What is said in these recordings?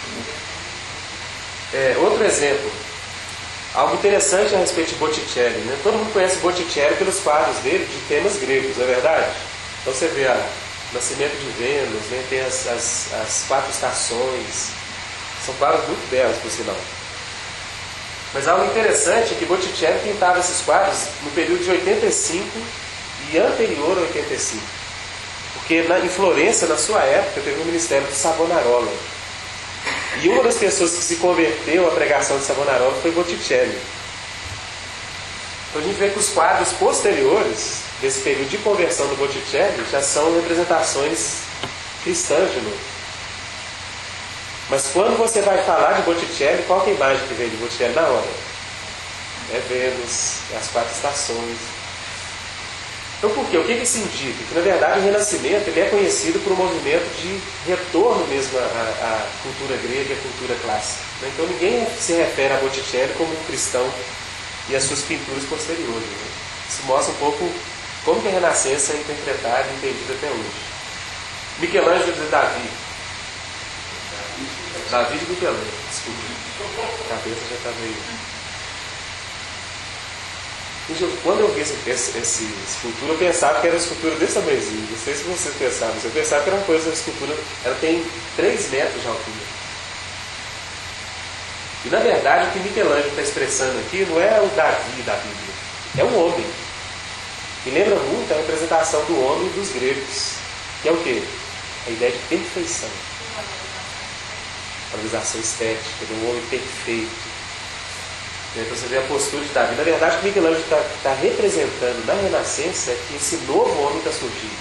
Outro exemplo, algo interessante a respeito de Botticelli, né? Todo mundo conhece Botticelli pelos quadros dele de temas gregos, não é verdade? Então você vê o nascimento de Vênus, né? Tem as 4 estações, são quadros muito belos, por sinal. Mas algo interessante é que Botticelli pintava esses quadros no período de 85 e anterior a 85. Porque em Florença, na sua época, teve um ministério de Savonarola. E uma das pessoas que se converteu à pregação de Savonarola foi Botticelli. Então a gente vê que os quadros posteriores desse período de conversão do Botticelli já são representações cristãs de novo. Mas quando você vai falar de Botticelli, qual que é a imagem que vem de Botticelli na hora? É Vênus, é as 4 estações. Então por quê? O que isso indica? Que na verdade o Renascimento ele é conhecido por um movimento de retorno mesmo à cultura grega e à cultura clássica. Então ninguém se refere a Botticelli como um cristão e as suas pinturas posteriores. Isso mostra um pouco como que a Renascença é interpretada e entendida até hoje. Michelangelo de Davi. Davi de Michelangelo, desculpa. A cabeça já está meio... Quando eu vi essa escultura, eu pensava que era uma escultura desse tamanhozinho. Não sei se vocês pensavam, mas eu pensava que era uma coisa, uma escultura, ela tem 3 metros de altura. E na verdade o que Michelangelo está expressando aqui não é o Davi da Bíblia, é um homem. E lembra muito a representação do homem dos gregos, que é o quê? A ideia de perfeição. Valorização estética, de um homem perfeito. Então você vê a postura de Davi. Na verdade, o que Michelangelo está representando na Renascença é que esse novo homem está surgindo.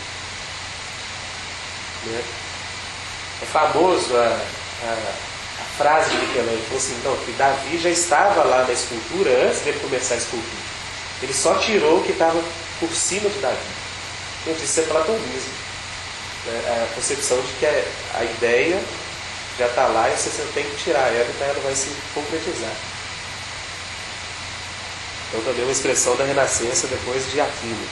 Né? É famoso a frase de Michelangelo, ele falou assim, não, que Davi já estava lá na escultura antes dele começar a esculpir. Ele só tirou o que estava por cima de Davi. Gente, isso é platonismo. Né? A concepção de que a ideia já está lá e você tem que tirar ela, então ela vai se concretizar. Então também é uma expressão da Renascença depois de Aquino.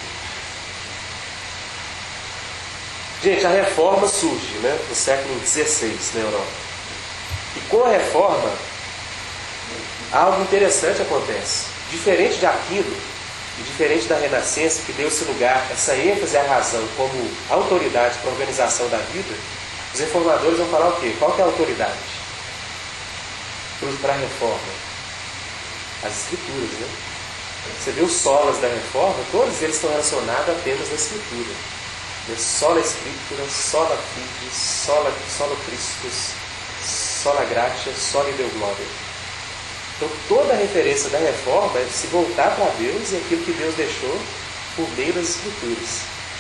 Gente, a Reforma surge, né, no século XVI na Europa. E com a Reforma, algo interessante acontece. Diferente de Aquino e diferente da Renascença, que deu esse lugar, essa ênfase à razão como autoridade para a organização da vida, os reformadores vão falar o quê? Qual que é a autoridade para a Reforma? As Escrituras, né? Você vê os solas da Reforma, todos eles estão relacionados a temas da Escritura. Sola Escritura, sola fide, sola Christus, sola gratia, sola Deo gloria. Então toda a referência da Reforma é se voltar para Deus e aquilo que Deus deixou por meio das Escrituras.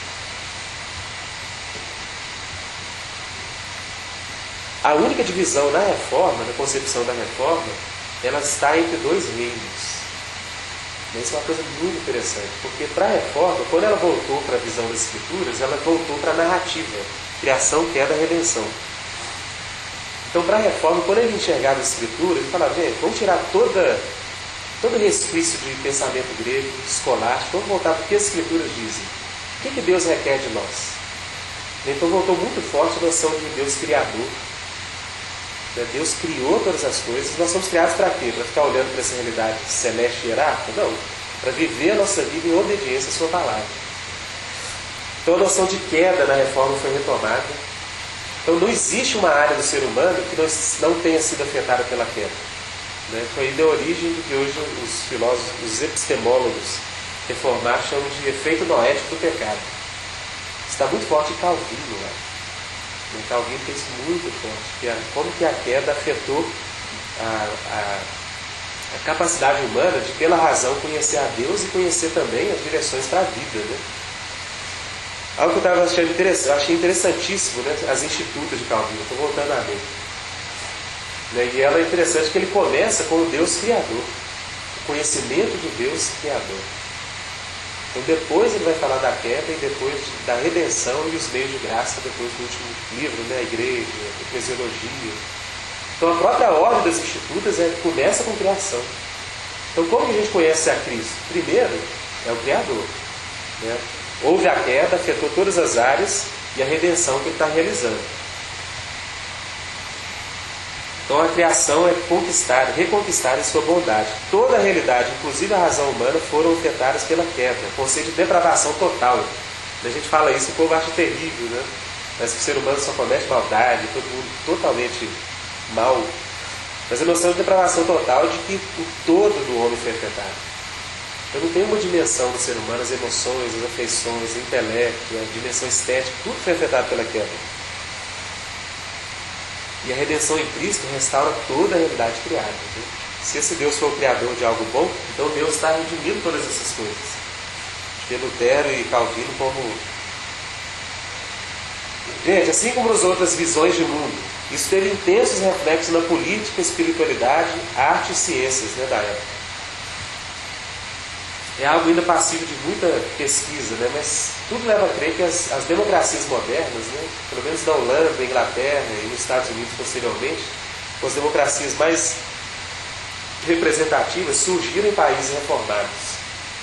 A única divisão na Reforma, na concepção da Reforma, ela está entre 2 reinos. Isso é uma coisa muito interessante, porque para a Reforma, quando ela voltou para a visão das Escrituras, ela voltou para a narrativa, criação, queda, redenção. Então, para a Reforma, quando ele enxergava as Escrituras, ele falava, gente, vamos tirar todo resquício de pensamento grego, escolástico, vamos voltar para o que as Escrituras dizem. O que Deus requer de nós? Então, voltou muito forte a noção de Deus Criador. Deus criou todas as coisas. Nós somos criados para quê? Para ficar olhando para essa realidade celeste e hierárquica? Não. Para viver a nossa vida em obediência à sua palavra. Então a noção de queda na Reforma foi retomada. Então não existe uma área do ser humano que não tenha sido afetada pela queda. Foi aí da origem do que hoje os filósofos, os epistemólogos reformados chamam de efeito noético do pecado. Está muito forte em Calvino lá. Calvino tem isso muito forte, como que a queda afetou a capacidade humana de, pela razão, conhecer a Deus e conhecer também as direções para a vida. Né? Algo que eu achei interessantíssimo, né? As Institutas de Calvino, estou voltando a ler. Né? E ela é interessante que ele começa com o Deus Criador, o conhecimento de Deus Criador. Então depois ele vai falar da queda e depois da redenção e os meios de graça, depois do último livro, né? A igreja, a eclesiologia. Então a própria ordem das Institutas começa com criação. Então como que a gente conhece a Cristo? Primeiro, é o Criador. Né? Houve a queda, afetou todas as áreas e a redenção que ele está realizando. Então a criação é conquistada, reconquistada em sua bondade. Toda a realidade, inclusive a razão humana, foram afetadas pela queda, conceito de depravação total. A gente fala isso, o povo acha terrível, né? Mas que o ser humano só comete maldade, todo mundo totalmente mal. Mas a noção de depravação total de que o todo do homem foi afetado. Eu não tenho uma dimensão do ser humano, as emoções, as afeições, o intelecto, a dimensão estética, tudo foi afetado pela queda. E a redenção em Cristo restaura toda a realidade criada. Né? Se esse Deus for o criador de algo bom, então Deus está redimindo todas essas coisas. Porque Lutero e Calvino como... Gente, assim como nas outras visões de mundo, isso teve intensos reflexos na política, espiritualidade, arte e ciências, né, da época. É algo ainda passivo de muita pesquisa, né? Mas tudo leva a crer que as democracias modernas, né? Pelo menos na Holanda, Inglaterra e nos Estados Unidos posteriormente, as democracias mais representativas surgiram em países reformados.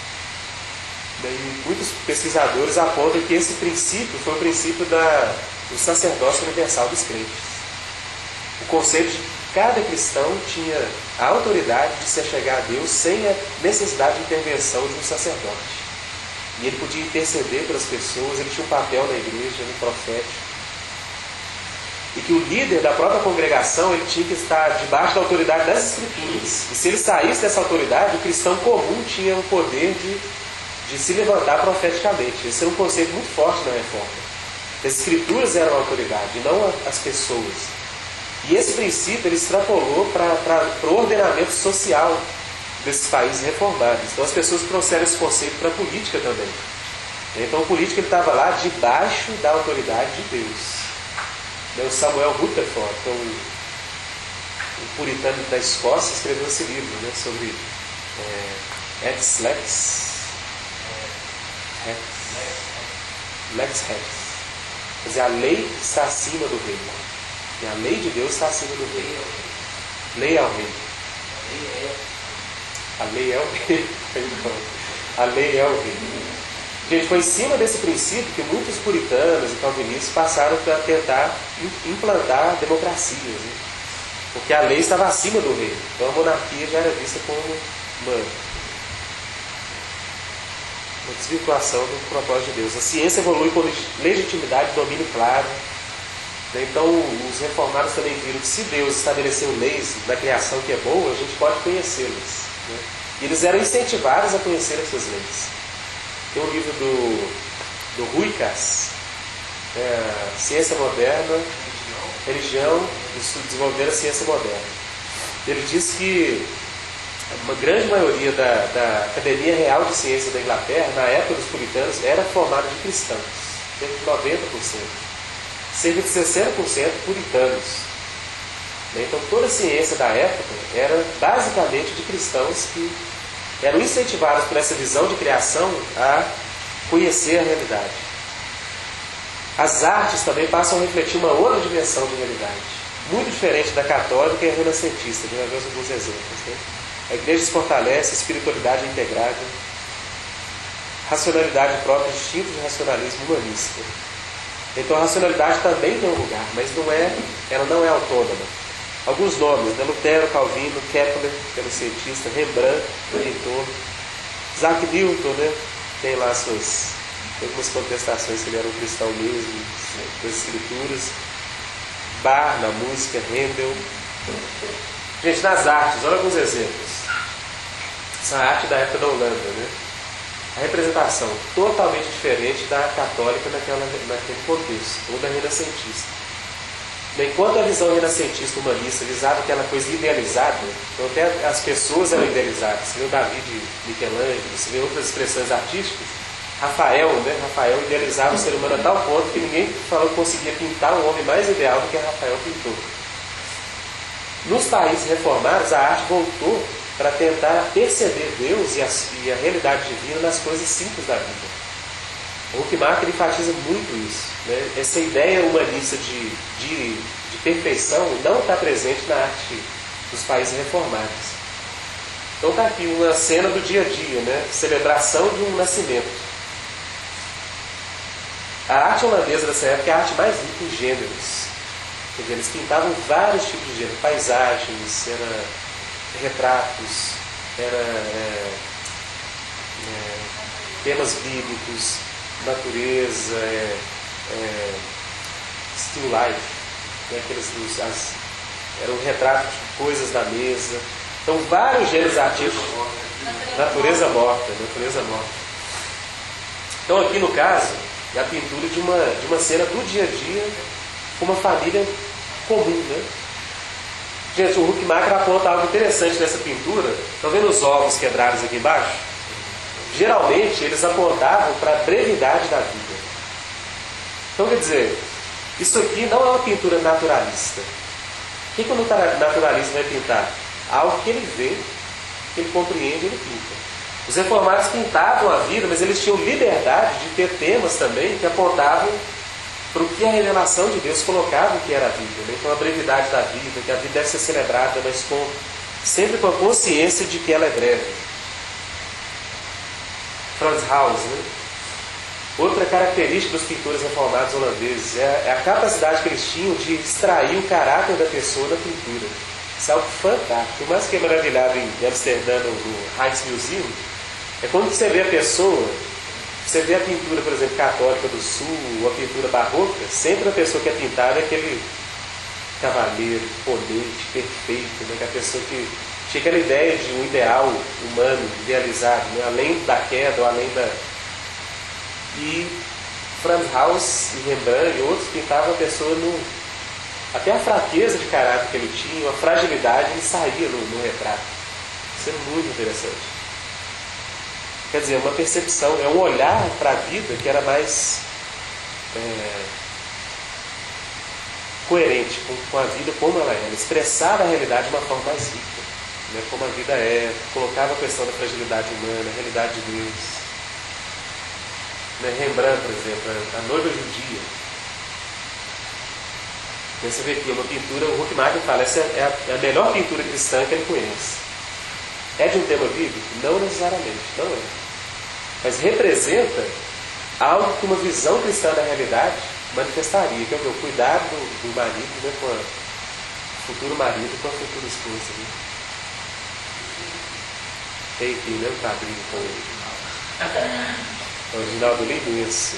E muitos pesquisadores apontam que esse princípio foi o princípio do sacerdócio universal dos crentes. O conceito de que cada cristão tinha a autoridade de se achegar a Deus sem a necessidade de intervenção de um sacerdote. E ele podia interceder pelas pessoas, ele tinha um papel na igreja, no profético. E que o líder da própria congregação ele tinha que estar debaixo da autoridade das Escrituras. E se ele saísse dessa autoridade, o cristão comum tinha o poder de se levantar profeticamente. Esse era um conceito muito forte na Reforma. As Escrituras eram a autoridade, e não as pessoas. E esse princípio ele extrapolou para o ordenamento social desses países reformados. Então as pessoas trouxeram esse conceito para a política também. Então o político estava lá debaixo da autoridade de Deus. O Samuel Rutherford, que é um puritano da Escócia, escreveu esse livro, né, sobre Ex Lex Rex. Quer dizer, a lei está acima do rei. E a lei de Deus está acima do rei. Lei é o rei. A lei é o rei. A lei é o rei. Gente, foi em cima desse princípio que muitos puritanos e calvinistas passaram a tentar implantar democracias. Né? Porque a lei estava acima do rei. Então a monarquia já era vista como uma desvirtuação do propósito de Deus. A ciência evolui com legitimidade e domínio claro. Então os reformados também viram que se Deus estabeleceu leis da criação que é boa, a gente pode conhecê-las. Né? E eles eram incentivados a conhecer essas leis. Tem um livro do Ruicas, Ciência Moderna, Religião, desenvolver a ciência moderna. Ele diz que uma grande maioria da Academia Real de Ciência da Inglaterra, na época dos puritanos, era formada de cristãos, cerca de 90%. Cerca de 60% puritanos. Então toda a ciência da época era basicamente de cristãos que eram incentivados por essa visão de criação a conhecer a realidade. As artes também passam a refletir uma outra dimensão de realidade, muito diferente da católica e a renascentista. Já vimos alguns exemplos. Né? A igreja se fortalece, a espiritualidade é integrada, racionalidade própria, distinta do racionalismo humanista. Então a racionalidade também tem um lugar, mas ela não é autônoma. Alguns nomes, né? Lutero, Calvino, Kepler, que era um cientista, Rembrandt, pintor, Isaac Newton, né? Tem lá algumas contestações que ele era um cristão mesmo, das escrituras. Bach, na música, Handel. Gente, nas artes, olha alguns exemplos. Essa arte da época da Holanda, né? A representação totalmente diferente da católica naquele contexto, ou da renascentista. Enquanto a visão renascentista humanista visava aquela coisa idealizada, então até as pessoas eram idealizadas. Você vê o Davi de Michelangelo, você vê outras expressões artísticas. Rafael idealizava o ser humano a tal ponto que ninguém falou que conseguia pintar um homem mais ideal do que Rafael pintou. Nos países reformados, a arte voltou para tentar perceber Deus e a realidade divina nas coisas simples da vida. O Huckmacher enfatiza muito isso. Né? Essa ideia humanista de perfeição não está presente na arte dos países reformados. Então está aqui uma cena do dia a dia, né? Celebração de um nascimento. A arte holandesa dessa época é a arte mais rica em gêneros. Quer dizer, eles pintavam vários tipos de gênero, paisagens, era retratos, era temas bíblicos, natureza, still life, né? Era um retrato de coisas da mesa. Então, vários gêneros artísticos. Natureza morta. Então, aqui no caso, é a pintura de uma cena do dia a dia com uma família comum, né? Gente, o Huckmacher aponta algo interessante nessa pintura. Estão vendo os ovos quebrados aqui embaixo? Geralmente, eles apontavam para a brevidade da vida. Então, quer dizer, isso aqui não é uma pintura naturalista. O que o naturalista vai pintar? Algo que ele vê, que ele compreende, ele pinta. Os reformados pintavam a vida, mas eles tinham liberdade de ter temas também que apontavam para o que a revelação de Deus colocava que era a vida, né? Então a brevidade da vida, que a vida deve ser celebrada, mas sempre com a consciência de que ela é breve. Frans Hals, né? Outra característica dos pintores reformados holandeses é a capacidade que eles tinham de extrair o caráter da pessoa da pintura. Isso é algo fantástico. O mais que é maravilhado em Amsterdã, no Rijksmuseum, é quando você vê a pessoa, você vê a pintura, por exemplo, católica do sul, ou a pintura barroca, sempre a pessoa que é pintada é aquele cavaleiro, imponente, perfeito, né? Que a pessoa que tinha aquela ideia de um ideal humano, idealizado, né? Além da queda, ou além da... E Frans Hals e Rembrandt e outros pintavam a pessoa até a fraqueza de caráter que ele tinha, a fragilidade, ele saía no retrato. Isso é muito interessante. Quer dizer, uma percepção, é um olhar para a vida que era mais coerente com a vida como ela era. Expressava a realidade de uma forma mais rica, né? Como a vida é, colocava a questão da fragilidade humana, a realidade de Deus. Rembrandt, por exemplo, a noiva judia. Você vê aqui uma pintura, o Huckmacher fala, essa é a melhor pintura cristã que ele conhece. É de um tema bíblico? Não necessariamente, não é. Mas representa algo que uma visão cristã da realidade manifestaria, que é o cuidado do marido, né, com o futuro marido com a futura esposa. Né? Tem aqui, né, um quadrinho com ele. O original do livro, isso.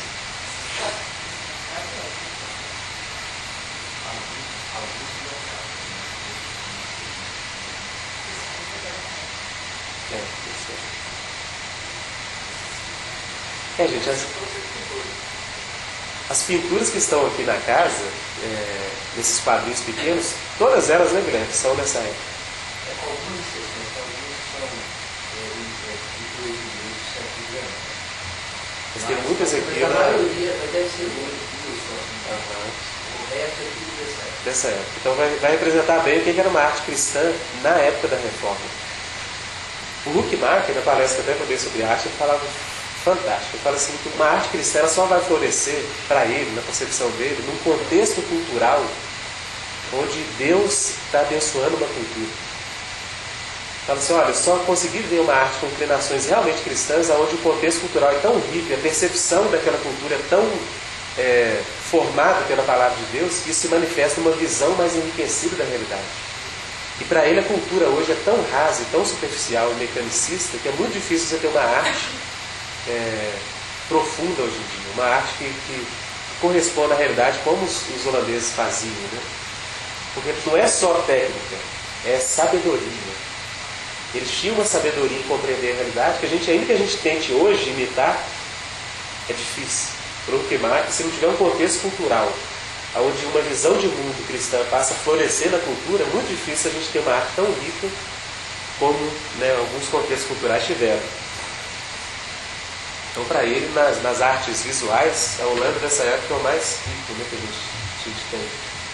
Gente, as pinturas que estão aqui na casa, desses quadrinhos pequenos, todas elas, né, Guilherme, são dessa época. Algumas são Mas tem muitas aqui. A maioria deve ser muito só. O resto é tudo dessa época. Então vai representar bem o que era uma arte cristã na época da Reforma. O Huckmacher, na palestra até também sobre arte, ele falava fantástico. Ele fala assim que uma arte cristã ela só vai florescer para ele, na concepção dele, num contexto cultural onde Deus está abençoando uma cultura. Fala assim, olha, só consegui ver uma arte com inclinações realmente cristãs, onde o contexto cultural é tão rico, a percepção daquela cultura é tão formada pela palavra de Deus, que isso se manifesta numa visão mais enriquecida da realidade. E para ele a cultura hoje é tão rasa, tão superficial e mecanicista, que é muito difícil você ter uma arte profunda hoje em dia, uma arte que corresponde à realidade como os holandeses faziam, né? Porque não é só técnica, é sabedoria. Eles tinham uma sabedoria em compreender a realidade que ainda que a gente tente hoje imitar, é difícil. Para o Huckmacher, se não tiver um contexto cultural onde uma visão de mundo cristã passa a florescer na cultura, é muito difícil a gente ter uma arte tão rica como, né, alguns contextos culturais tiveram. Então, para ele, nas artes visuais, a Holanda dessa época é o mais rico, né, que a gente tem.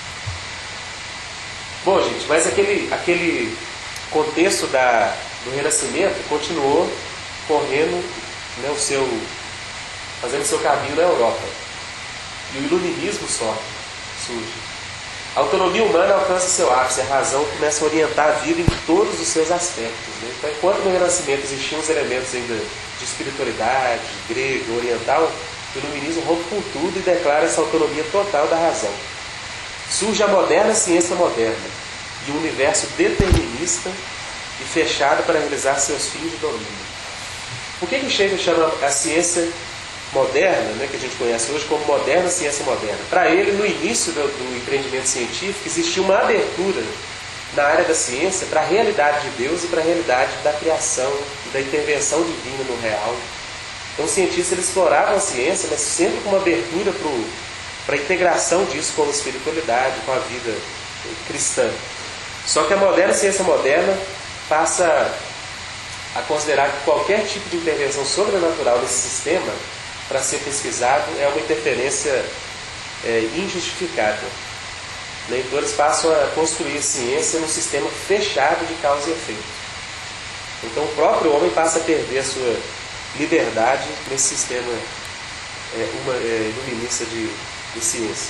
Bom, gente, mas aquele contexto do Renascimento continuou correndo, né, fazendo seu caminho na Europa. E o iluminismo surge. A autonomia humana alcança seu ápice, a razão começa a orientar a vida em todos os seus aspectos. Né? Então, enquanto no Renascimento existiam os elementos ainda de espiritualidade, grego, oriental, o iluminismo rompe com tudo e declara essa autonomia total da razão. surge a moderna ciência moderna e um universo determinista e fechado para realizar seus fins de domínio. Por que Schaeffer chama a ciência moderna, né, que a gente conhece hoje, como moderna ciência moderna? Para ele, no início do empreendimento científico, existia uma abertura na área da ciência para a realidade de Deus e para a realidade da criação e da intervenção divina no real. Então os cientistas eles exploravam a ciência, mas sempre com uma abertura para a integração disso com a espiritualidade, com a vida cristã. Só que a moderna ciência moderna passa a considerar que qualquer tipo de intervenção sobrenatural nesse sistema, para ser pesquisado, é uma interferência injustificada. Então eles passam a construir a ciência num sistema fechado de causa e efeito. Então o próprio homem passa a perder a sua liberdade nesse sistema iluminista de ciência.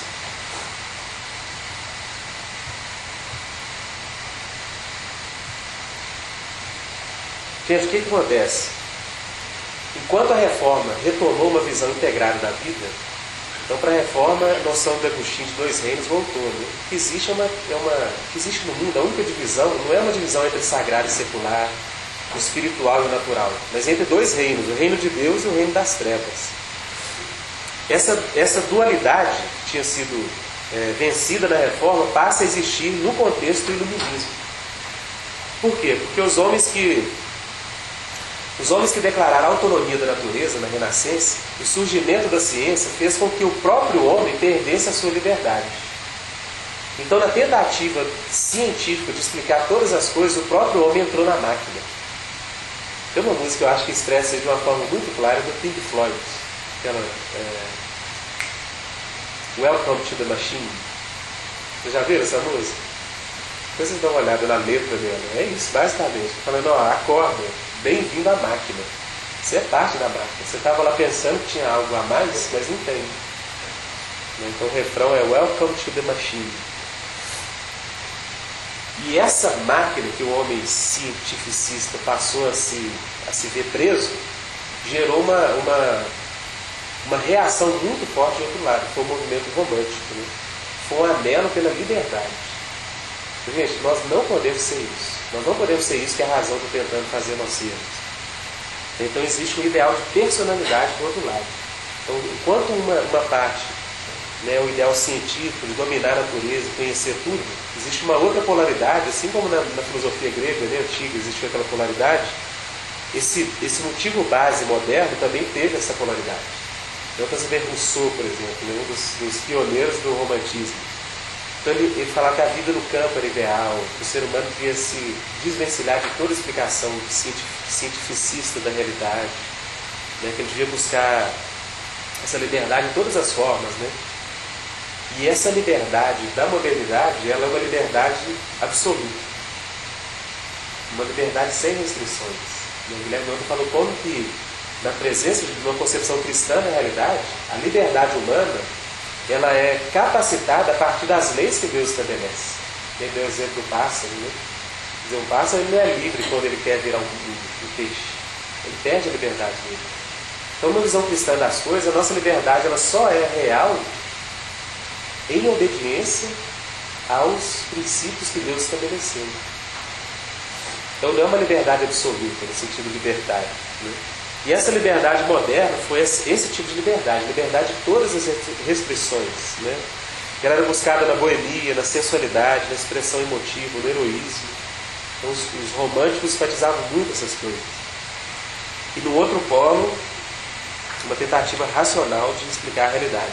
Gente, o que acontece? Enquanto a reforma retomou uma visão integrada da vida, então para a reforma a noção do Agostinho de dois reinos voltou. Né? Que existe no mundo, a única divisão não é uma divisão entre sagrado e secular, o espiritual e o natural, mas entre dois reinos, o reino de Deus e o reino das trevas. Essa dualidade que tinha sido vencida na reforma passa a existir no contexto do iluminismo. Por quê? Porque os homens que declararam a autonomia da natureza na Renascença, o surgimento da ciência fez com que o próprio homem perdesse a sua liberdade. Então, na tentativa científica de explicar todas as coisas, o próprio homem entrou na máquina. Tem uma música que eu acho que expressa isso de uma forma muito clara, do Pink Floyd. Aquela Welcome to the Machine. Vocês já viram essa música? Depois vocês dão uma olhada na letra dela. É isso, basicamente. Falando, acorda, bem-vindo à máquina. Você é parte da máquina. Você estava lá pensando que tinha algo a mais, mas não tem. Então o refrão é Welcome to the Machine. E essa máquina que o homem cientificista passou a se ver preso, gerou uma reação muito forte do outro lado. Foi o movimento romântico. Né? Foi um anelo pela liberdade. Gente, nós não podemos ser isso. Nós não podemos ser isso que é a razão de tentando fazer nós sermos. Então existe um ideal de personalidade do outro lado. Então, enquanto uma parte, né, o ideal científico de dominar a natureza, conhecer tudo, existe uma outra polaridade, assim como na filosofia grega, né, antiga, existiu aquela polaridade. Esse motivo base moderno também teve essa polaridade. Então, Rousseau, por exemplo, né, um dos pioneiros do romantismo. Então ele falava que a vida no campo era ideal, que o ser humano devia se desvencilhar de toda explicação cientificista da realidade, né? Que ele devia buscar essa liberdade em todas as formas. Né? E essa liberdade da modernidade, ela é uma liberdade absoluta, uma liberdade sem restrições. O Guilherme Noto falou como que, na presença de uma concepção cristã da realidade, a liberdade humana ela é capacitada a partir das leis que Deus estabelece. Ele deu o exemplo do pássaro. Né? Quer dizer, um pássaro ele não é livre quando ele quer virar um peixe. Ele perde a liberdade dele. Então, numa visão cristã das coisas, a nossa liberdade ela só é real em obediência aos princípios que Deus estabeleceu. Então, não é uma liberdade absoluta, no sentido libertário. Né? E essa liberdade moderna foi esse tipo de liberdade de todas as restrições. Né? Ela era buscada na boemia, na sensualidade, na expressão emotiva, no heroísmo. Então, os românticos enfatizavam muito essas coisas. E no outro polo, uma tentativa racional de explicar a realidade.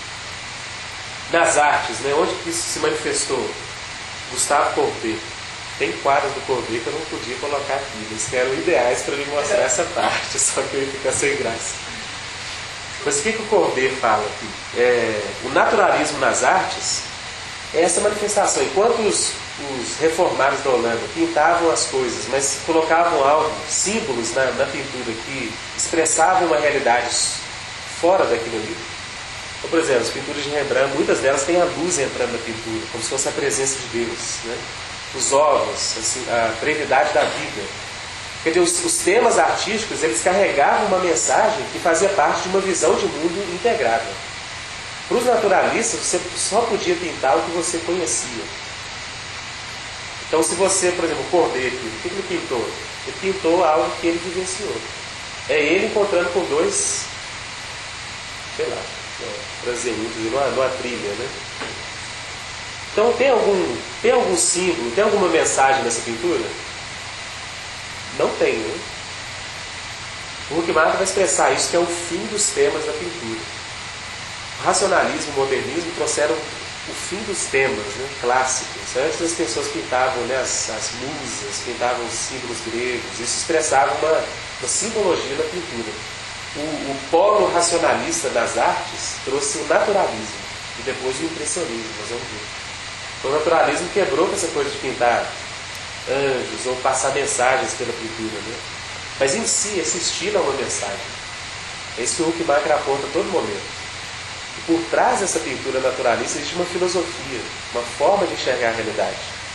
Nas artes, né? Onde que isso se manifestou? Gustave Courbet. Tem quadros do Courbet que eu não podia colocar aqui. Eles eram ideais para me mostrar essa parte, só que eu ia ficar sem graça. Mas o que o Courbet fala aqui? O naturalismo nas artes é essa manifestação. Enquanto os reformados da Holanda pintavam as coisas, mas colocavam algo, símbolos na pintura que expressavam uma realidade fora daquilo ali. Então, por exemplo, as pinturas de Rembrandt, muitas delas têm a luz entrando na pintura, como se fosse a presença de Deus. Né? Os ovos, assim, a brevidade da vida. Quer dizer, os temas artísticos, eles carregavam uma mensagem que fazia parte de uma visão de mundo integrada. Para os naturalistas, você só podia pintar o que você conhecia. Então, se você, por exemplo, o Courbet aqui, o que ele pintou? Ele pintou algo que ele vivenciou. É ele encontrando com dois, sei lá, transeuntes numa trilha, né? Então, tem algum símbolo, tem alguma mensagem nessa pintura? Não tem, né? O Huckmark vai expressar isso, que é o fim dos temas da pintura. O racionalismo e o modernismo trouxeram o fim dos temas, né, clássicos. Antes as pessoas pintavam, né, as musas, pintavam os símbolos gregos. Isso expressava uma simbologia na pintura. O polo racionalista das artes trouxe o naturalismo e depois o impressionismo, nós vamos ver. Então, o naturalismo quebrou com essa coisa de pintar anjos ou passar mensagens pela pintura, né? Mas em si, esse estilo é uma mensagem. É isso que o Huckmark aponta a todo momento. E por trás dessa pintura naturalista existe uma filosofia, uma forma de enxergar a realidade.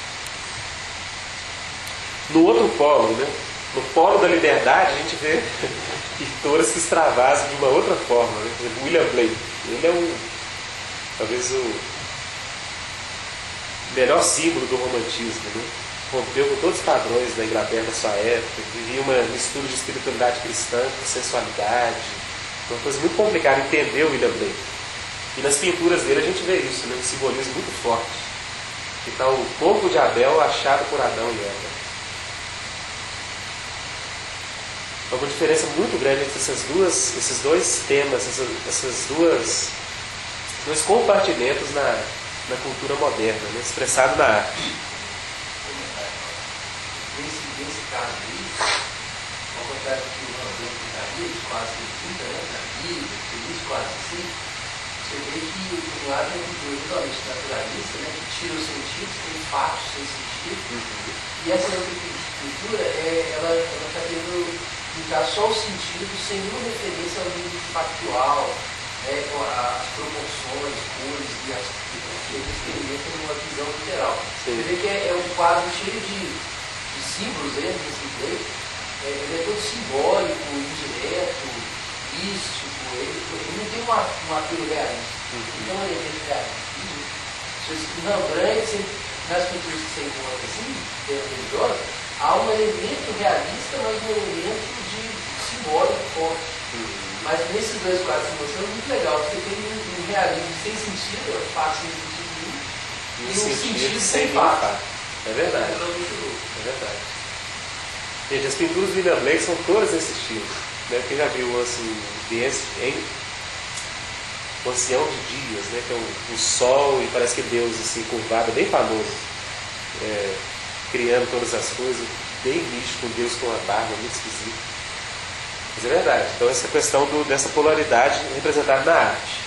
No outro polo, né? No polo da liberdade, a gente vê pintores que extravasam de uma outra forma, né? Por exemplo, William Blake. Ele é talvez o melhor símbolo do romantismo, né? Rompeu com todos os padrões da Inglaterra da sua época, vivia uma mistura de espiritualidade cristã com sensualidade, uma coisa muito complicada entender o William Blake. E nas pinturas dele a gente vê isso, né? Um simbolismo muito forte, que está o corpo de Abel achado por Adão e Eva. Há uma diferença muito grande entre esses dois temas, esses dois compartimentos na cultura moderna, né? Expressado na arte. Nesse caso aí, ao contrário do que o Rambert pintaria, de quase 30, né, na Bíblia, feliz, quase assim, você vê que um lado é um totalmente naturalista, né, que tira os sentidos, tem fatos sem sentido, e essa outra pintura, ela está querendo pintar só o sentido sem nenhuma referência ao nível factual, né, as proporções, cores e as que eles experimentam numa visão literal. Você vê que é um quadro cheio de símbolos dentro desse play, ele é todo simbólico, indireto, místico, ele não tem um apelo realista, não tem um elemento realista. No Rembrandt, nas pinturas que você encontra assim, dentro religiosa, há um elemento realista, mas um elemento de simbólico forte. Mas nesses dois quadros que você é muito legal, você tem um realismo sem sentido, é fácil sem sentido nenhum, e um sentido sem fato. É verdade. É verdade. Gente, as pinturas do William Blake são todas desse estilo. Né? Quem já viu o Ancião de Dias, né? Que é o sol e parece que Deus assim, curvado, bem famoso, criando todas as coisas, bem místico, Deus com uma barba muito esquisita. Mas é verdade. Então essa questão dessa polaridade representada na arte.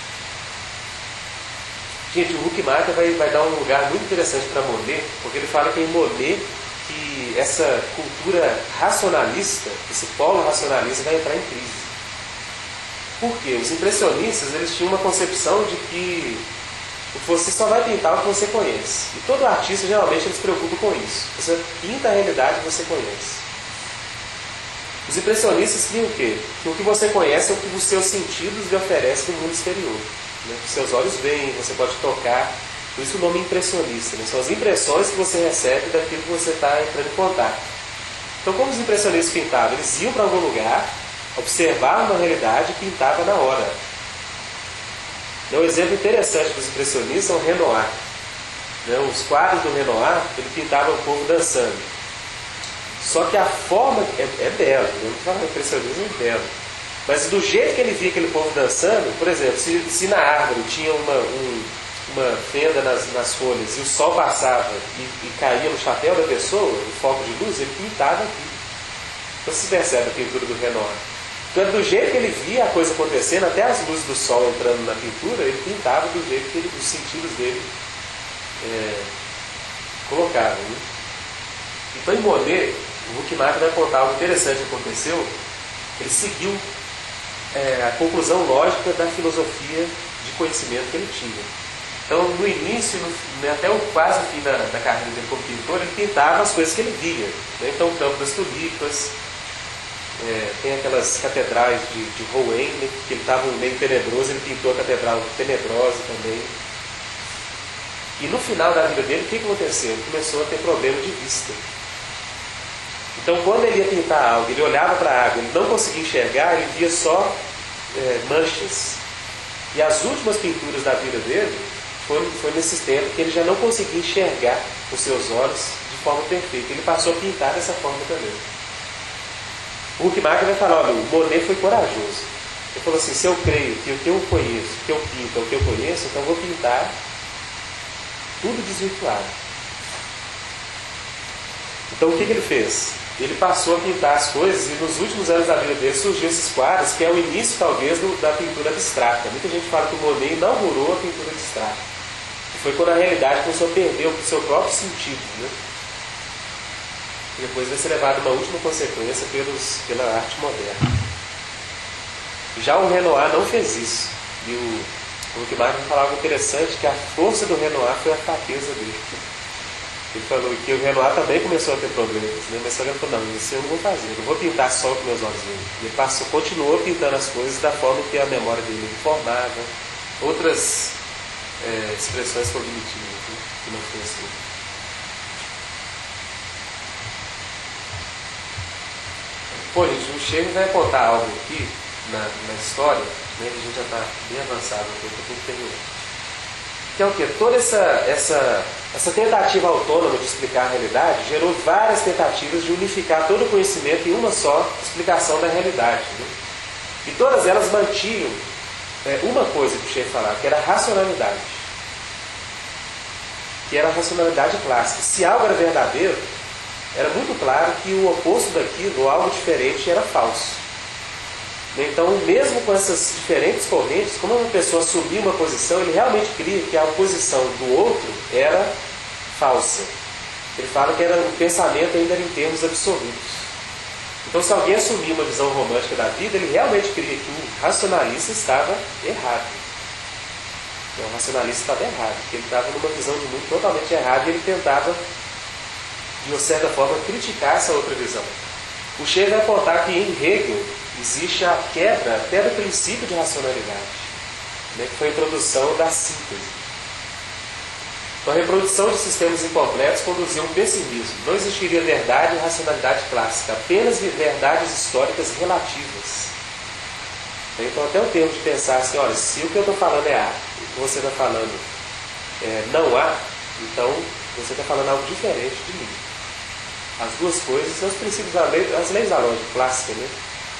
Gente, o Huckmark vai dar um lugar muito interessante para Monet, porque ele fala que em Monet que essa cultura racionalista, esse polo racionalista vai entrar em crise. Por quê? Os impressionistas eles tinham uma concepção de que você só vai pintar o que você conhece. E todo artista geralmente ele se preocupa com isso. Você pinta a realidade que você conhece. Os impressionistas criam o quê? Que o que você conhece é o que os seus sentidos lhe oferecem no mundo exterior. Né? Os seus olhos veem, você pode tocar. Por isso o nome impressionista. Né? São as impressões que você recebe daquilo que você está entrando em contato. Então, como os impressionistas pintavam? Eles iam para algum lugar, observavam uma realidade e pintavam na hora. Um exemplo interessante dos impressionistas é o Renoir. Os quadros do Renoir, ele pintava o povo dançando. Só que a forma é bela, não falo impressionismo é belo. Mas do jeito que ele via aquele povo dançando, por exemplo, se na árvore tinha uma fenda nas folhas e o sol passava e caía no chapéu da pessoa, o foco de luz, ele pintava aqui. Então se percebe a pintura do Renoir. Então do jeito que ele via a coisa acontecendo, até as luzes do sol entrando na pintura, ele pintava do jeito que os sentidos dele colocavam. Né? Então em Monet, o Huckmark vai contar algo interessante que aconteceu. Ele seguiu a conclusão lógica da filosofia de conhecimento que ele tinha. Então, no início, até o quase fim da carreira dele como pintor, ele pintava as coisas que ele via. Né? Então, o campo das tulipas, tem aquelas catedrais de Rouen, né, que ele estava meio tenebroso, ele pintou a catedral tenebrosa também. E no final da vida dele, o que aconteceu? Ele começou a ter problema de vista. Então, quando ele ia pintar algo, ele olhava para a água, ele não conseguia enxergar, ele via só manchas. E as últimas pinturas da vida dele foi nesses tempos que ele já não conseguia enxergar com seus olhos de forma perfeita. Ele passou a pintar dessa forma também. O Huckmacher vai falar, olha, o Monet foi corajoso. Ele falou assim, se eu creio que o que eu conheço, o que eu pinto é o que eu conheço, então eu vou pintar tudo desvirtuado. Então o que ele fez? Ele passou a pintar as coisas e nos últimos anos da vida dele surgiu esses quadros que é o início talvez da pintura abstrata. Muita gente fala que o Monet inaugurou a pintura abstrata. Foi quando a realidade começou a perder o seu próprio sentido, né? E depois vai ser levado a uma última consequência pela arte moderna. Já o Renoir não fez isso. E o Huckmacher vai falar algo interessante, que a força do Renoir foi a fraqueza dele. Ele falou que o Renoir também começou a ter problemas, né? Mas só que ele falou, não, isso eu não vou fazer, eu não vou pintar só com meus olhos verdes. E ele continuou pintando as coisas da forma que a memória dele formava, outras expressões cognitivas, né? Que não foi assim. Pô, gente, o Schaeffer vai contar algo aqui na história, né? A gente já está bem avançado aqui, eu estou terminando. Que é o quê? Toda essa tentativa autônoma de explicar a realidade gerou várias tentativas de unificar todo o conhecimento em uma só explicação da realidade, né? E todas elas mantinham uma coisa que o Schaeffer falava, que era a racionalidade. Que era a racionalidade clássica. Se algo era verdadeiro, era muito claro que o oposto daquilo, ou algo diferente, era falso. Então, mesmo com essas diferentes correntes, como uma pessoa assumia uma posição, ele realmente cria que a oposição do outro era falsa. Ele fala que o pensamento ainda era em termos absolutos. Então, se alguém assumia uma visão romântica da vida, ele realmente cria que o racionalista estava errado. O racionalista estava errado, porque ele estava numa visão de mundo totalmente errada e ele tentava, de uma certa forma, criticar essa outra visão. O Schaeffer vai apontar que em Hegel existe a quebra até do princípio de racionalidade, né, que foi a introdução da síntese. Então, a reprodução de sistemas incompletos conduziu a um pessimismo. Não existiria verdade e racionalidade clássica, apenas verdades históricas relativas. Então, até o termo de pensar assim, olha, se o que eu estou falando é A, e o que você está falando não há, então você está falando algo diferente de mim. As duas coisas são os princípios as leis da lógica clássica, né?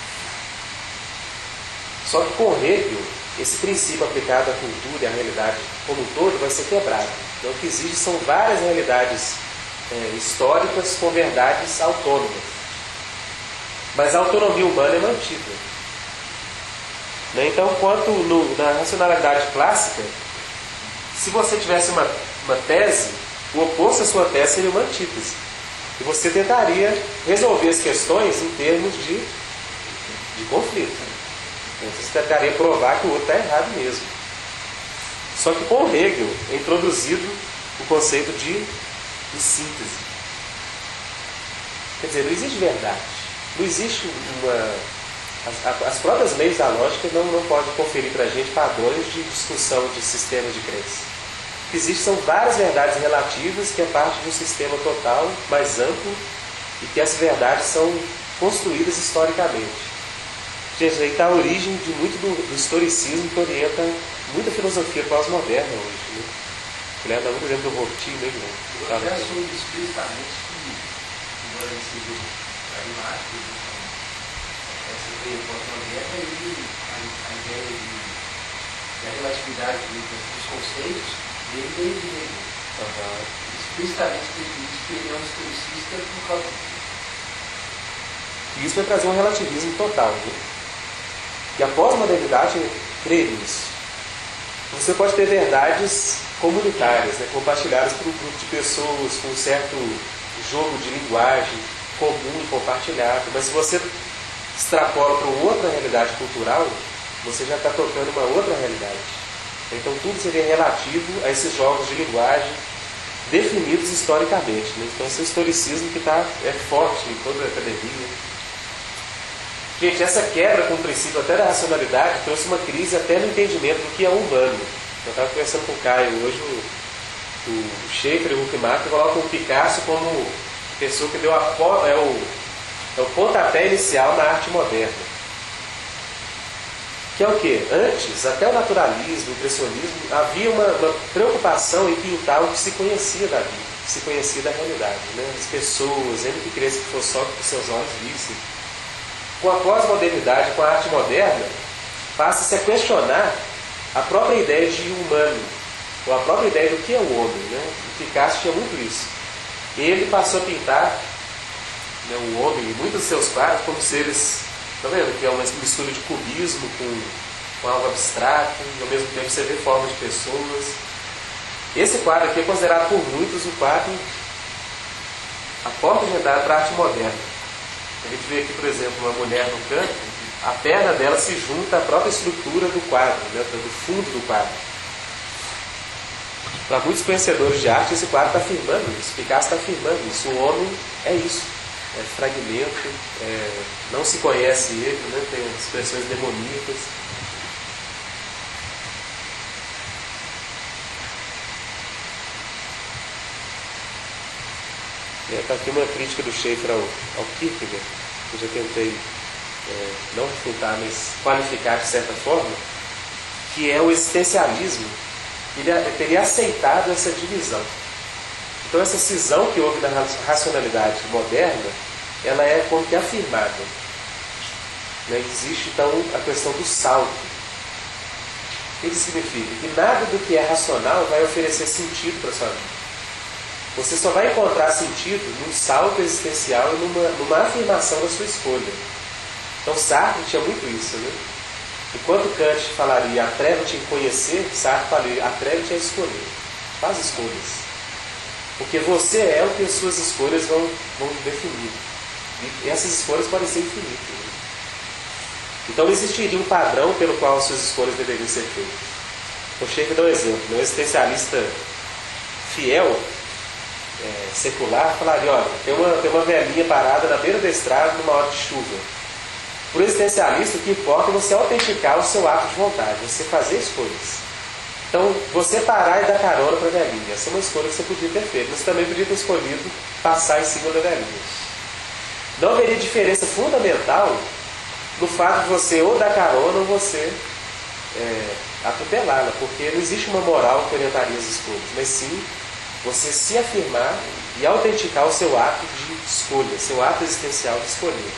Só que com Hegel, esse princípio aplicado à cultura e à realidade como um todo vai ser quebrado. Então, o que existe são várias realidades históricas com verdades autônomas. Mas a autonomia humana é mantida. Né? Então, quanto na racionalidade clássica, se você tivesse uma tese, o oposto à sua tese seria uma antítese. E você tentaria resolver as questões em termos de conflito. Você tentaria provar que o outro está errado mesmo. Só que com Hegel é introduzido o conceito de síntese. Quer dizer, não existe verdade. Não existe as próprias leis da lógica não podem conferir para a gente padrões de discussão de sistemas de crença. O que existe são várias verdades relativas que é parte de um sistema total, mais amplo, e que essas verdades são construídas historicamente. Gente, aí está a origem de muito do historicismo que orienta muita filosofia pós-moderna hoje. Né? Ele dá muito exemplo do Rorty, né? Eu até assumo explicitamente que, embora ele seja pragmático, essa ideia pós-moderna e a ideia da relatividade dos conceitos dele desde Hegel. Explicitamente definido que ele é um historicista por causa disso. E isso vai trazer um relativismo total. Né? E a pós-modernidade crê nisso. Você pode ter verdades comunitárias, né, compartilhadas por um grupo de pessoas, com um certo jogo de linguagem comum e compartilhado, mas se você extrapola para uma outra realidade cultural, você já está tocando uma outra realidade. Então tudo seria relativo a esses jogos de linguagem definidos historicamente. Né? Então esse historicismo que é forte em toda a academia. Gente, essa quebra com o princípio até da racionalidade trouxe uma crise até no entendimento do que é humano. Eu estava conversando com o Caio hoje, o Schaeffer e o Huckmacher colocam o Picasso como pessoa que deu o pontapé inicial na arte moderna. Que é o quê? Antes, até o naturalismo, o impressionismo, havia uma preocupação em pintar o que se conhecia da vida, o que se conhecia da realidade. Né? As pessoas, ainda que crescem que fosse só o que seus olhos vissem. Com a pós-modernidade, com a arte moderna, passa-se a questionar a própria ideia de humano, ou a própria ideia do que é o homem. Né? O Picasso tinha muito isso. Ele passou a pintar, né, o homem e muitos dos seus quadros como seres... Está vendo? Que é uma mistura de cubismo com algo abstrato, e ao mesmo tempo você vê formas de pessoas. Esse quadro aqui é considerado por muitos o quadro, a porta de entrada para a arte moderna. A gente vê aqui, por exemplo, uma mulher no canto, a perna dela se junta à própria estrutura do quadro, né, do fundo do quadro. Para muitos conhecedores de arte, esse quadro está afirmando isso, Picasso está afirmando isso. O homem é isso. É fragmento, não se conhece ele, né? Tem expressões demoníacas. Está aqui uma crítica do Schaeffer ao Kierkegaard, que eu já tentei não refutar, mas qualificar de certa forma, que é o existencialismo. Ele teria aceitado essa divisão. Então essa cisão que houve na racionalidade moderna, ela é como que afirmada. Né? Existe então a questão do salto. O que isso significa? Que nada do que é racional vai oferecer sentido para a sua vida. Você só vai encontrar sentido num salto existencial e numa afirmação da sua escolha. Então Sartre tinha muito isso. Né? Enquanto Kant falaria atreve-te em conhecer, Sartre falaria atreve-te a escolher. Faz escolhas. Porque você é o que as suas escolhas vão definir. E essas escolhas podem ser infinitas. Então não existiria um padrão pelo qual as suas escolhas deveriam ser feitas. O Schaeffer dá um exemplo. Um existencialista fiel, secular, falaria, olha, tem uma velhinha parada na beira da estrada numa hora de chuva. Para o existencialista, o que importa é você autenticar o seu ato de vontade, você fazer escolhas. Então, você parar e dar carona para a velhinha. Essa é uma escolha que você podia ter feito. Mas você também podia ter escolhido passar em cima da velhinha. Não haveria diferença fundamental no fato de você ou dar carona ou você atropelá-la. Porque não existe uma moral que orientaria as escolhas. Mas sim, você se afirmar e autenticar o seu ato de escolha. Seu ato existencial de escolher.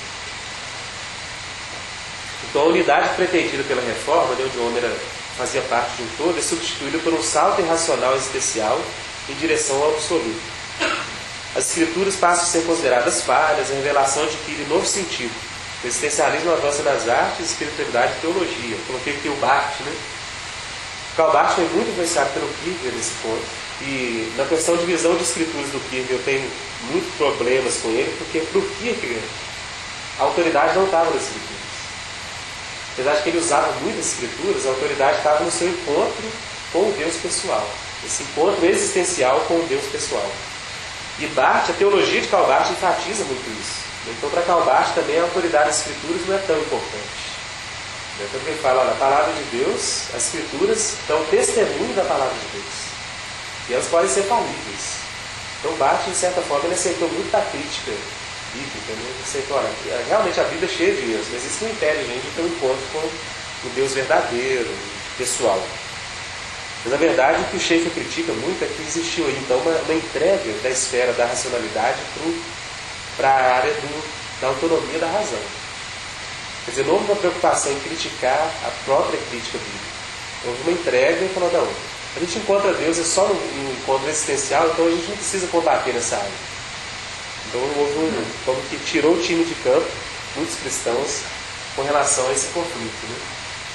Então, a unidade pretendida pela reforma, onde o homem fazia parte de um todo, é substituído por um salto irracional especial em direção ao absoluto. As escrituras passam a ser consideradas falhas, a revelação adquire novo sentido. O existencialismo avança nas artes, espiritualidade e teologia. Eu coloquei aqui o Barth, né? Karl Barth foi muito influenciado pelo Kierkegaard nesse ponto. E na questão de visão de escrituras do Kierkegaard, eu tenho muitos problemas com ele, porque para o Kierkegaard a autoridade não estava nas escrituras. Apesar de que ele usava muitas escrituras, a autoridade estava no seu encontro com o Deus pessoal. Esse encontro existencial com o Deus pessoal. E Barth, a teologia de Karl Barth enfatiza muito isso. Então, para Karl Barth também a autoridade das escrituras não é tão importante. Então, ele fala, olha, a palavra de Deus, as escrituras dão testemunho da palavra de Deus. E elas podem ser falíveis. Então, Barth, de certa forma, ele aceitou muito da crítica bíblica, né? Ele aceitou, olha, realmente a Bíblia é cheia de erros, mas isso não impede a gente de ter um encontro com o Deus verdadeiro, pessoal. Mas, na verdade, o que o Schaeffer critica muito é que existiu aí, então, uma entrega da esfera da racionalidade para a área da autonomia da razão. Quer dizer, não houve uma preocupação em criticar a própria crítica bíblica. Houve uma entrega e falou, não, a gente encontra Deus é só no encontro existencial, então a gente não precisa combater nessa área. Então houve como que tirou o time de campo, muitos cristãos, com relação a esse conflito. Né?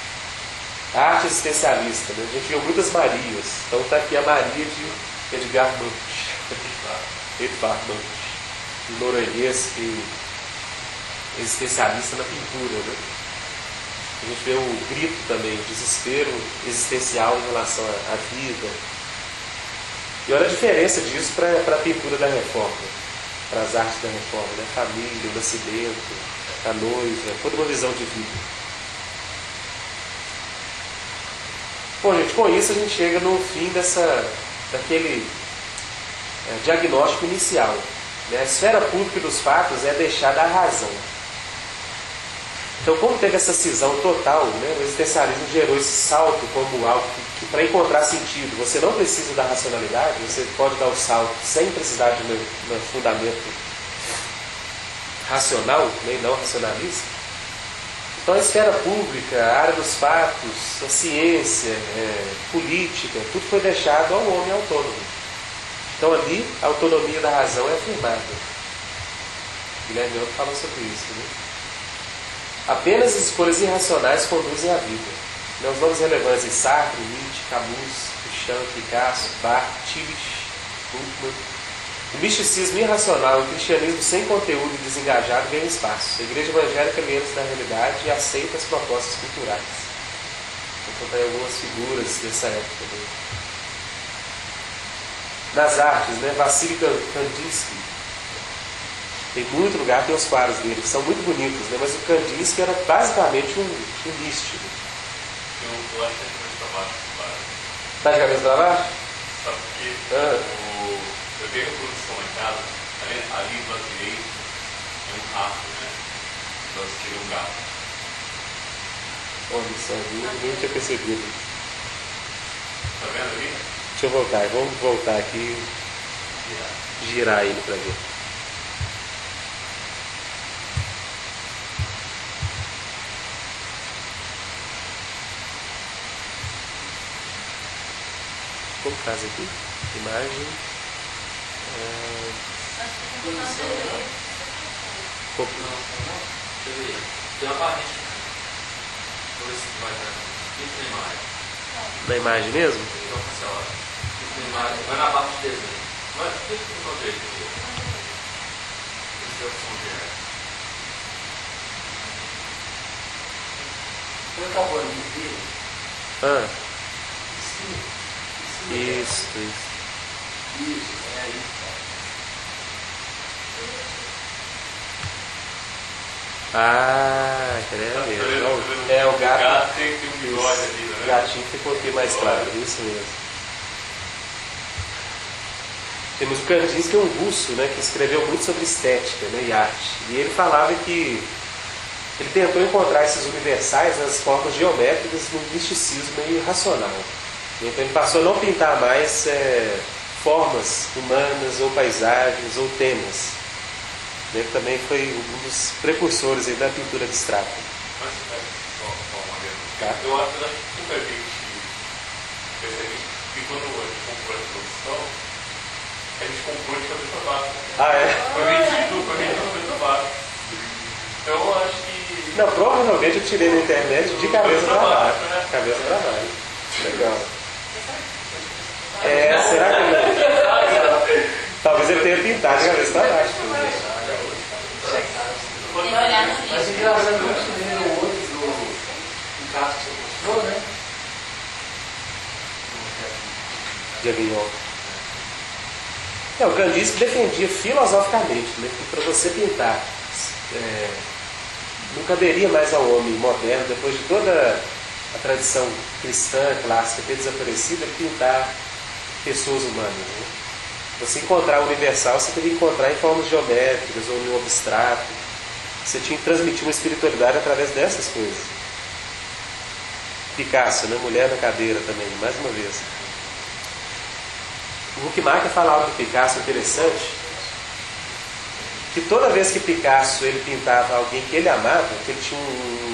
A arte existencialista, né? A gente viu muitas Marias. Então está aqui a Maria de Edgar Edvard Munch, norueguês e existencialista na pintura. Né? A gente vê o grito também, o desespero existencial em relação à vida. E olha a diferença disso para a pintura da Reforma, para as artes da Reforma, né? Família, o nascimento, a noiva, toda uma visão de vida. Bom, gente, com isso a gente chega no fim daquele diagnóstico inicial. Né? A esfera pública dos fatos é deixada à razão. Então, como teve essa cisão total, né, o existencialismo gerou esse salto como algo que para encontrar sentido, você não precisa da racionalidade, você pode dar o salto sem precisar de um fundamento racional, né, e não racionalista. Então, a esfera pública, a área dos fatos, a ciência, política, tudo foi deixado ao homem autônomo. Então, ali, a autonomia da razão é afirmada. Guilherme Otto fala sobre isso, né? Apenas escolhas irracionais conduzem à vida. Os nomes relevantes em Sartre, Nietzsche, Camus, Duchamp, Picasso, Barthes, Tillich, Bultmann. O misticismo irracional e o cristianismo sem conteúdo e desengajado ganham espaço. A igreja evangélica lembra-se da realidade e aceita as propostas culturais. Vou contar algumas figuras dessa época. Né? Nas artes, né? Vassily Kandinsky. Tem muito lugar, tem os quadros dele, que são muito bonitos, né? Mas o Kandinsky era basicamente um místico. Eu acho que é de cabeça para baixo esse quadro. Tá de cabeça para baixo? Sabe por quê? Eu tenho a produção em casa, ali do lado direito tem um rato, né? Do lado esquerdo um gato. Olha só, eu não tinha percebido. Tá vendo ali? Deixa eu voltar, vamos voltar aqui e girar ele para ver. Como faz aqui? Imagem. Deixa eu ver. Tem uma parede. Deixa eu ver se vai dar. Clique na imagem. Na imagem mesmo? Então, assim, ó. Clique na imagem. Vai na parte de desenho. Vai, deixa eu ver o jeito aqui. Essa é a opção direto. Põe a bolinha dele. Isso. Isso, é isso, cara. Mesmo. É o gato. O gato tem um bigode ali, né? O gatinho ficou aqui mais claro, isso mesmo. Temos o Kandinsky, que é um russo, né, que escreveu muito sobre estética, né, e arte. E ele falava que ele tentou encontrar esses universais nas formas geométricas no misticismo irracional. Então ele passou a não pintar mais formas humanas ou paisagens ou temas. Ele também foi um dos precursores aí da pintura abstrata. Mas, só uma vez. Tá. Eu acho que pouca gente percebe que quando a gente compõe a produção, a gente compõe de cabeça baixa. Ah, é? Foi vendido de cabeça baixa. Então eu acho que... Não, provavelmente eu tirei na internet de cabeça para baixo. Né? Cabeça para baixo. Legal. Será que talvez ele tenha pintado de cabeça para baixo. Mas engraçado que eu tirei o outro do carro que você mostrou, né? De Avignon. O Kandinsky defendia filosoficamente, né, que para você pintar não caberia mais ao homem moderno, depois de toda a tradição cristã clássica ter desaparecido, ele pintar pessoas humanas. Né? Você encontrar o universal, você teria que encontrar em formas geométricas ou no abstrato. Você tinha que transmitir uma espiritualidade através dessas coisas. Picasso, né? Mulher na cadeira também, mais uma vez. O Huckmacher fala algo do Picasso interessante, que toda vez que Picasso ele pintava alguém que ele amava, que ele tinha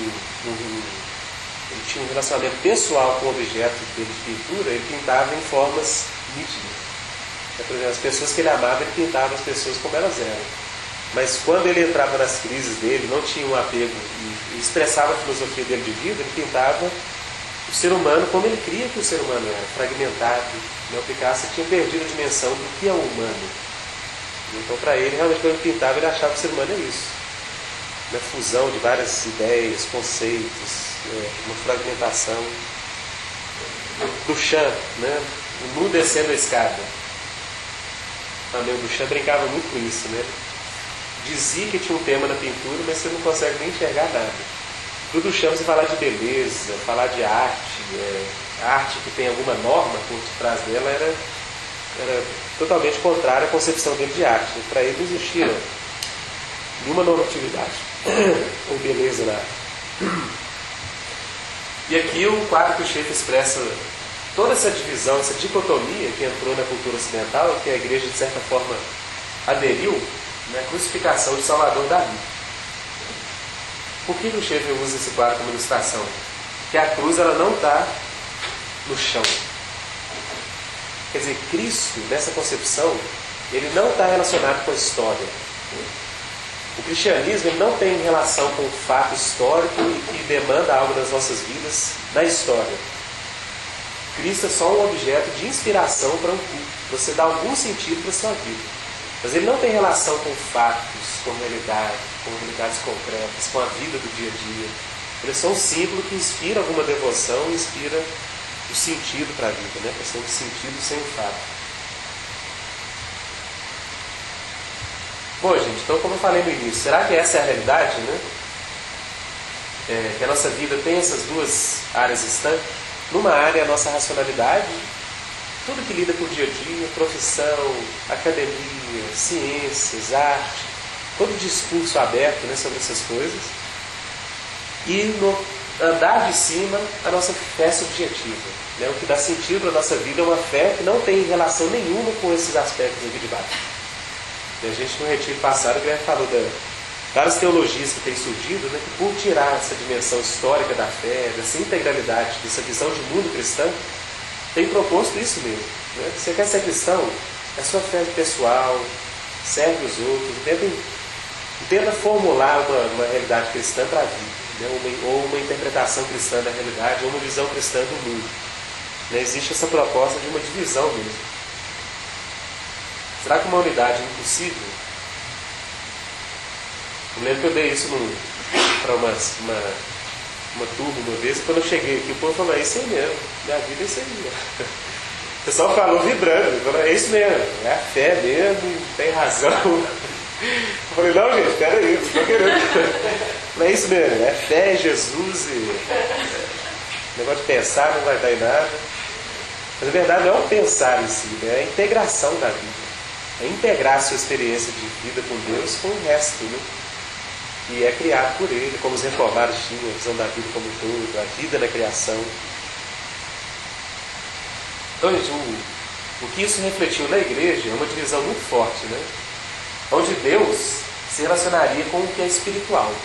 um relacionamento pessoal com o objeto dele de pintura, ele pintava em formas nítidas. Por exemplo, as pessoas que ele amava, ele pintava as pessoas como elas eram. Mas quando ele entrava nas crises dele, não tinha um apego e expressava a filosofia dele de vida, ele pintava o ser humano como ele cria que o ser humano era, fragmentado. O Picasso tinha perdido a dimensão do que é o humano. Então, para ele, realmente, quando ele pintava, ele achava que o ser humano é isso. Uma fusão de várias ideias, conceitos, uma fragmentação. Duchamp, né? O nu descendo a escada. Também o Duchamp brincava muito com isso, né? dizia que tinha um tema na pintura, mas você não consegue nem enxergar nada. Tudo chama de falar de beleza, falar de arte. A arte que tem alguma norma por trás dela era totalmente contrária à concepção dele de arte. Para ele não existia nenhuma normatividade ou beleza na arte. E aqui o quadro que o Schaeffer expressa toda essa divisão, essa dicotomia que entrou na cultura ocidental, que a igreja de certa forma aderiu na crucificação de Salvador Dalí. Por que o Schaeffer usa esse quadro como ilustração? Porque a cruz ela não está no chão. Quer dizer, Cristo, nessa concepção, ele não está relacionado com a história. O cristianismo ele não tem relação com o fato histórico e que demanda algo das nossas vidas na história. Cristo é só um objeto de inspiração para um culto. Você dá algum sentido para a sua vida. Mas ele não tem relação com fatos, com realidades concretas, com a vida do dia a dia. Ele é só um símbolo que inspira alguma devoção, inspira o sentido para a vida, né? A questão de sentido sem o fato. Bom, gente, então como eu falei no início, será que essa é a realidade, né? Que a nossa vida tem essas duas áreas estanques? Numa área é a nossa racionalidade, tudo que lida com o dia a dia, profissão, academia, ciências, arte, todo discurso aberto, né, sobre essas coisas. E no andar de cima, a nossa fé subjetiva, né? O que dá sentido para a nossa vida é uma fé que não tem relação nenhuma com esses aspectos aqui de baixo. E a gente no retiro passado, o Guilherme falou das várias teologias que têm surgido, né, que por tirar essa dimensão histórica da fé, dessa integralidade, dessa visão de mundo cristã, tem proposto isso mesmo. Né? Você quer ser cristão? É sua fé pessoal, serve os outros, tenta formular uma realidade cristã para a vida, né? Ou uma interpretação cristã da realidade, ou uma visão cristã do mundo. Né? Existe essa proposta de uma divisão mesmo. Será que uma unidade é impossível? Eu lembro que eu dei isso para uma turma uma vez, e quando eu cheguei aqui, o povo falou, é isso aí mesmo, minha vida é isso aí. O pessoal falou vibrando, falou, é isso mesmo, é a fé mesmo, tem razão. Eu falei, não gente, peraí, não estou querendo. Não é isso mesmo, é fé em Jesus e negócio de pensar não vai dar em nada. Mas a verdade não é o pensar em si, né? É a integração da vida. É integrar a sua experiência de vida com Deus com o resto, né? E é criado por Ele, como os reformados tinham, a visão da vida como um todo, a vida na criação. Então, gente, o que isso refletiu na igreja é uma divisão muito forte, né? Onde Deus se relacionaria com o que é espiritual.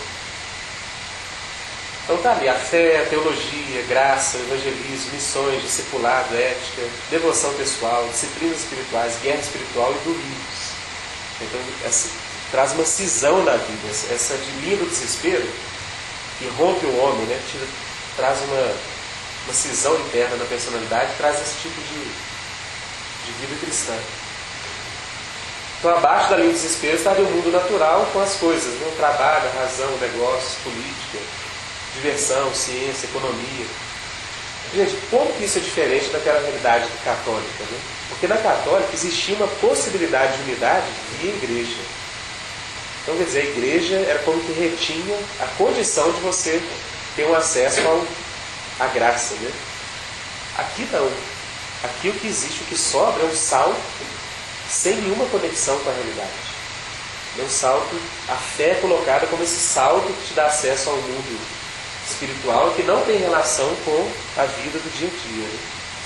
Então está ali a fé, a teologia, graça, evangelismo, missões, discipulado, ética, devoção pessoal, disciplinas espirituais, guerra espiritual e domínios. Então traz uma cisão na vida, essa de linha do desespero que rompe o homem, né? Traz uma cisão interna na personalidade, traz esse tipo de vida cristã. Então abaixo da linha do desespero estaria o mundo natural com as coisas, né? O trabalho, a razão, negócios, política, diversão, ciência, economia. Gente, como que isso é diferente daquela realidade católica, né? Porque na católica existia uma possibilidade de unidade via igreja. Então, quer dizer, a igreja era como que retinha a condição de você ter um acesso à graça, né? Aqui não. Aqui o que existe, o que sobra é um salto sem nenhuma conexão com a realidade. É um salto, a fé é colocada como esse salto que te dá acesso ao mundo espiritual que não tem relação com a vida do dia a dia. Né?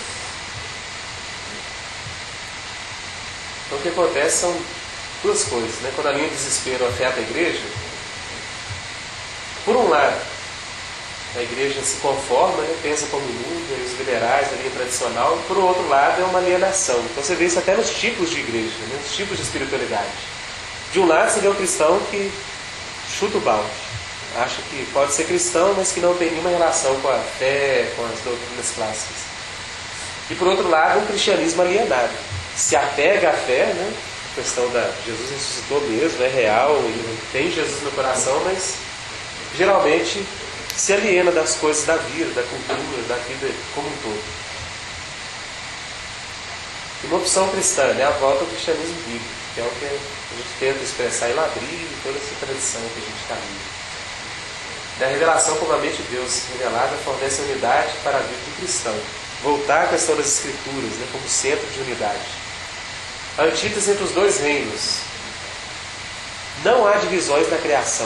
Então o que acontece são duas coisas, né? Quando a linha de desespero afeta a igreja, por um lado, a igreja se conforma, né? Pensa como o mundo, e os liberais, a linha tradicional, e por outro lado é uma alienação. Então você vê isso até nos tipos de igreja, né? Nos tipos de espiritualidade. De um lado você vê um cristão que chuta o balde, acha que pode ser cristão, mas que não tem nenhuma relação com a fé, com as doutrinas clássicas. E por outro lado, um cristianismo alienado. Se apega à fé, né? A questão da Jesus ressuscitou mesmo, é real, e tem Jesus no coração, mas geralmente se aliena das coisas da vida, da cultura, da vida como um todo. E uma opção cristã, né? A volta ao cristianismo bíblico. que é o que a gente tenta expressar em Labrie e toda essa tradição que a gente caminha. Da revelação como a mente de Deus revelada fornece unidade para a vida do cristão. Voltar à questão das Escrituras, né, como centro de unidade. A antítese entre os dois reinos. Não há divisões na criação.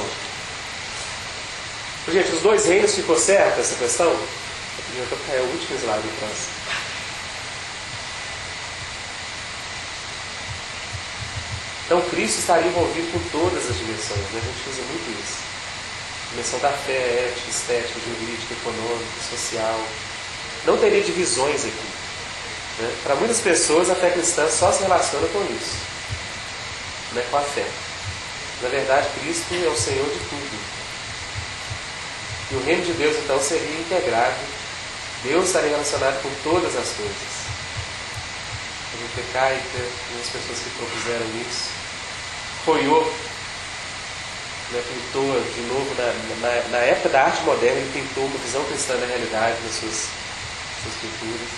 Gente, os dois reinos ficou certo essa questão? É o último slide próximo. Então Cristo estaria envolvido com todas as dimensões, né? A gente usa muito isso. Dimensão da fé, ética, estética, jurídica, econômica, social. Não teria divisões aqui, né? Para muitas pessoas a fé cristã só se relaciona com isso, né? Com a fé. Na verdade, Cristo é o Senhor de tudo. E o reino de Deus então seria integrado. Deus estaria relacionado com todas as coisas. A gente Caica, algumas pessoas que propuseram isso. Foyot, né, pintou de novo, na época da arte moderna, ele pintou uma visão cristã da realidade nas suas pinturas.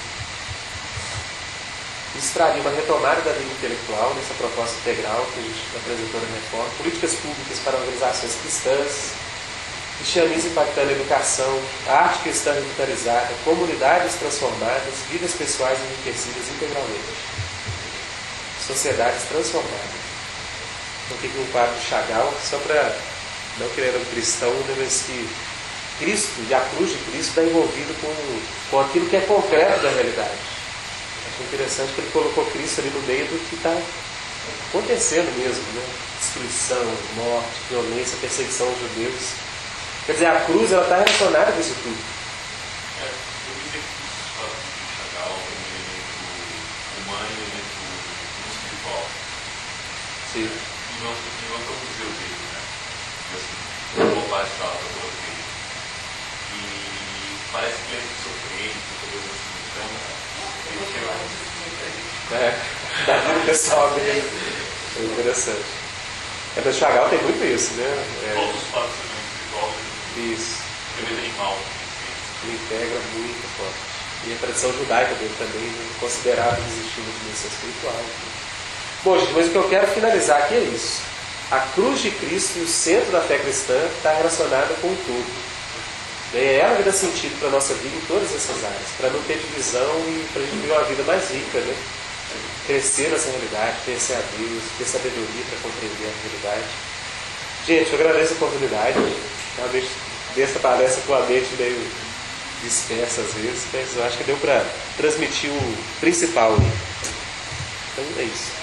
Isso traria uma retomada da vida intelectual, nessa proposta integral que a gente apresentou na reforma, políticas públicas para organizações cristãs, cristianismo impactando a educação, a arte cristã revitalizada, comunidades transformadas, vidas pessoais enriquecidas integralmente, sociedades transformadas. Então, aqui um quadro de Chagall, só para não querer um cristão, mas que Cristo e a cruz de Cristo está envolvido com aquilo que é concreto da realidade. Acho interessante que ele colocou Cristo ali no meio do que está acontecendo mesmo, né? Destruição, morte, violência, perseguição aos judeus. Quer dizer, a cruz está relacionada com isso tudo. Eu diria que isso fala de Chagall um elemento humano e um elemento espiritual. Sim. E não para o museu dele, né? Assim, uma parte da obra dele. E parece que ele é sofrente, coisas assim. Então, ele chega Da vida pessoal dele. É interessante. Mas Chagall tem muito isso, né? todos os fatos espirituais. Isso. Primeiro animal. Ele integra muito forte. E a tradição judaica dele também, né, considerava existir uma dimensão espiritual. Bom, gente, mas o que eu quero finalizar aqui é isso. A cruz de Cristo e o centro da fé cristã está relacionada com tudo. E ela vai dar sentido para a nossa vida em todas essas áreas, para não ter divisão e para a gente viver uma vida mais rica, né? Crescer nessa realidade, conhecer a Deus, ter sabedoria para compreender a realidade. Gente, eu agradeço a oportunidade. Realmente, dessa palestra com a mente meio dispersa às vezes, mas eu acho que deu para transmitir o principal. Então é isso.